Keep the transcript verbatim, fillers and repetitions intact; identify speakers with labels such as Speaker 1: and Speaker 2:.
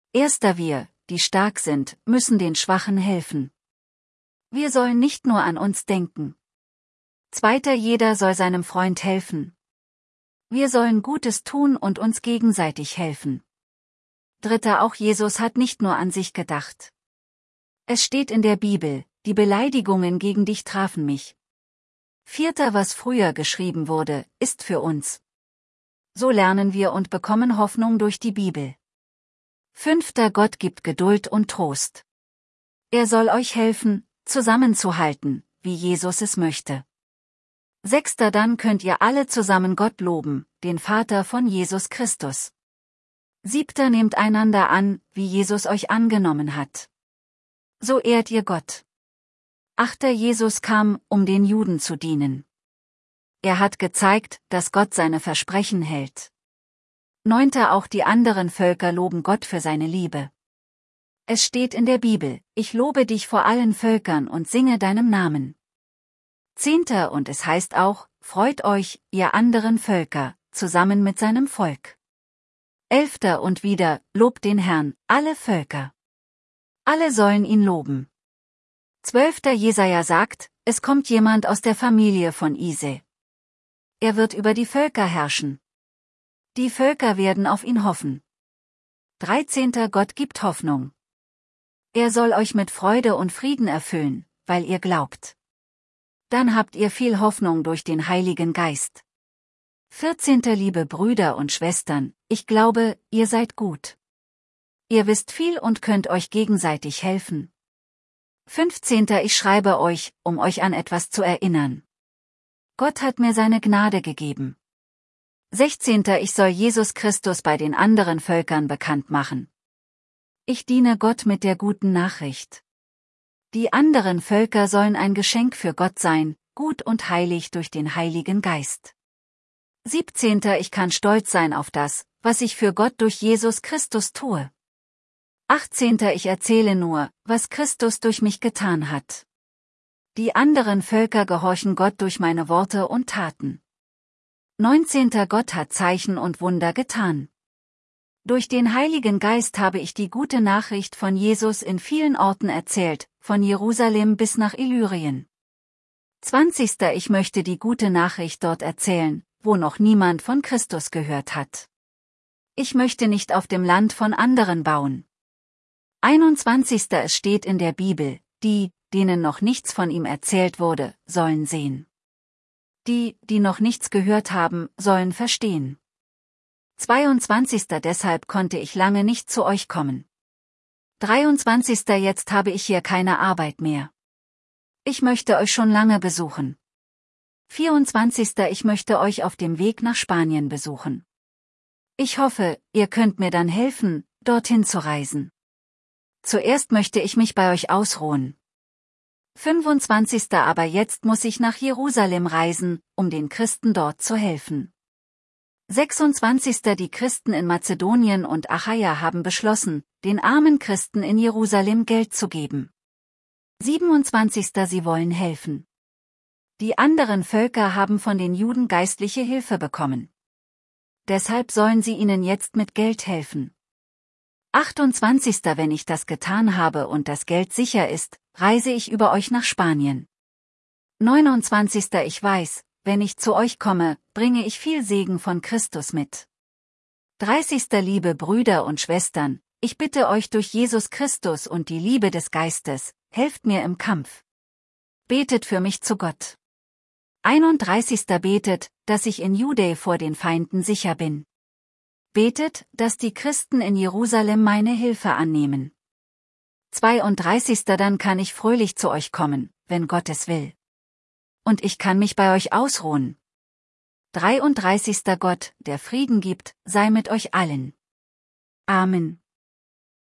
Speaker 1: Erster Wir, die stark sind, müssen den Schwachen helfen. Wir sollen nicht nur an uns denken. Zweiter Jeder soll seinem Freund helfen. Wir sollen Gutes tun und uns gegenseitig helfen. Dritter Auch Jesus hat nicht nur an sich gedacht. Es steht in der Bibel, die Beleidigungen gegen dich trafen mich. Vierter Was früher geschrieben wurde, ist für uns. So lernen wir und bekommen Hoffnung durch die Bibel. Fünfter Gott gibt Geduld und Trost. Er soll euch helfen, zusammenzuhalten, wie Jesus es möchte. Sechster Dann könnt ihr alle zusammen Gott loben, den Vater von Jesus Christus. Siebter Nehmt einander an, wie Jesus euch angenommen hat. So ehrt ihr Gott. Achter Jesus kam, um den Juden zu dienen. Er hat gezeigt, dass Gott seine Versprechen hält. Neunter Auch die anderen Völker loben Gott für seine Liebe. Es steht in der Bibel, ich lobe dich vor allen Völkern und singe deinem Namen. Zehnter Und es heißt auch, freut euch, ihr anderen Völker, zusammen mit seinem Volk. Elfter Und wieder, lobt den Herrn, alle Völker. Alle sollen ihn loben. Zwölfter Jesaja sagt, es kommt jemand aus der Familie von Ise. Er wird über die Völker herrschen. Die Völker werden auf ihn hoffen. Dreizehnter Gott gibt Hoffnung. Er soll euch mit Freude und Frieden erfüllen, weil ihr glaubt. Dann habt ihr viel Hoffnung durch den Heiligen Geist. Vierzehnter Liebe Brüder und Schwestern, ich glaube, ihr seid gut. Ihr wisst viel und könnt euch gegenseitig helfen. Fünfzehnter Ich schreibe euch, um euch an etwas zu erinnern. Gott hat mir seine Gnade gegeben. Sechzehnter Ich soll Jesus Christus bei den anderen Völkern bekannt machen. Ich diene Gott mit der guten Nachricht. Die anderen Völker sollen ein Geschenk für Gott sein, gut und heilig durch den Heiligen Geist. Siebzehnter Ich kann stolz sein auf das, was ich für Gott durch Jesus Christus tue. Achtzehnter Ich erzähle nur, was Christus durch mich getan hat. Die anderen Völker gehorchen Gott durch meine Worte und Taten. Neunzehnter Gott hat Zeichen und Wunder getan. Durch den Heiligen Geist habe ich die gute Nachricht von Jesus in vielen Orten erzählt, von Jerusalem bis nach Illyrien. Zwanzigster Ich möchte die gute Nachricht dort erzählen, wo noch niemand von Christus gehört hat. Ich möchte nicht auf dem Land von anderen bauen. Einundzwanzigster Es steht in der Bibel, die, denen noch nichts von ihm erzählt wurde, sollen sehen. Die, die noch nichts gehört haben, sollen verstehen. zweiundzwanzigster Deshalb konnte ich lange nicht zu euch kommen. dreiundzwanzigster Jetzt habe ich hier keine Arbeit mehr. Ich möchte euch schon lange besuchen. vierundzwanzigster Ich möchte euch auf dem Weg nach Spanien besuchen. Ich hoffe, ihr könnt mir dann helfen, dorthin zu reisen. Zuerst möchte ich mich bei euch ausruhen. fünfundzwanzigster Aber jetzt muss ich nach Jerusalem reisen, um den Christen dort zu helfen. sechsundzwanzigster Die Christen in Mazedonien und Achaia haben beschlossen, den armen Christen in Jerusalem Geld zu geben. siebenundzwanzigster Sie wollen helfen. Die anderen Völker haben von den Juden geistliche Hilfe bekommen. Deshalb sollen sie ihnen jetzt mit Geld helfen. achtundzwanzigster Wenn ich das getan habe und das Geld sicher ist, reise ich über euch nach Spanien. neunundzwanzigster Ich weiß, wenn ich zu euch komme, bringe ich viel Segen von Christus mit. dreißigster Liebe Brüder und Schwestern, ich bitte euch durch Jesus Christus und die Liebe des Geistes, helft mir im Kampf. Betet für mich zu Gott. einunddreißigster Betet, dass ich in Judäa vor den Feinden sicher bin. Betet, dass die Christen in Jerusalem meine Hilfe annehmen. zweiunddreißigster Dann kann ich fröhlich zu euch kommen, wenn Gott es will. Und ich kann mich bei euch ausruhen. dreiunddreißigster Gott, der Frieden gibt, sei mit euch allen. Amen.